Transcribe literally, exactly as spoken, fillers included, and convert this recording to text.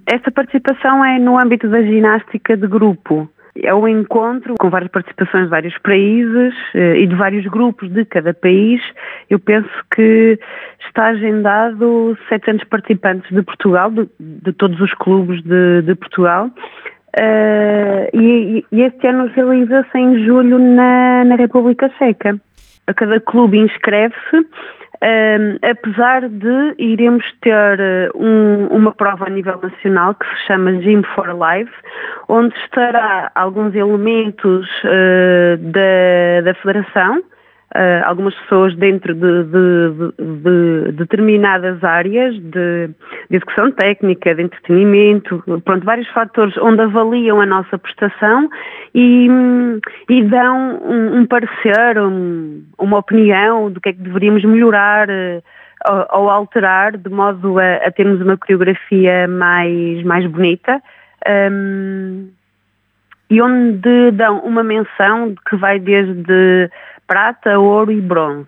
esta participação é no âmbito da ginástica de grupo. É um encontro com várias participações de vários países eh, e de vários grupos de cada país. Eu penso que está agendado setecentos participantes de Portugal, de, de todos os clubes de, de Portugal. Uh, e, e este ano realiza-se em julho na, na República Checa. A cada clube inscreve-se, uh, apesar de iremos ter um, uma prova a nível nacional que se chama Gym for Life, onde estará alguns elementos uh, da, da Federação, Uh, algumas pessoas dentro de, de, de, de determinadas áreas de, de execução técnica, de entretenimento, pronto, vários fatores onde avaliam a nossa prestação e, e dão um, um parecer, um, uma opinião do que é que deveríamos melhorar uh, ou, ou alterar, de modo a, a termos uma coreografia mais, mais bonita. Um, e onde dão uma menção que vai desde prata, ouro e bronze.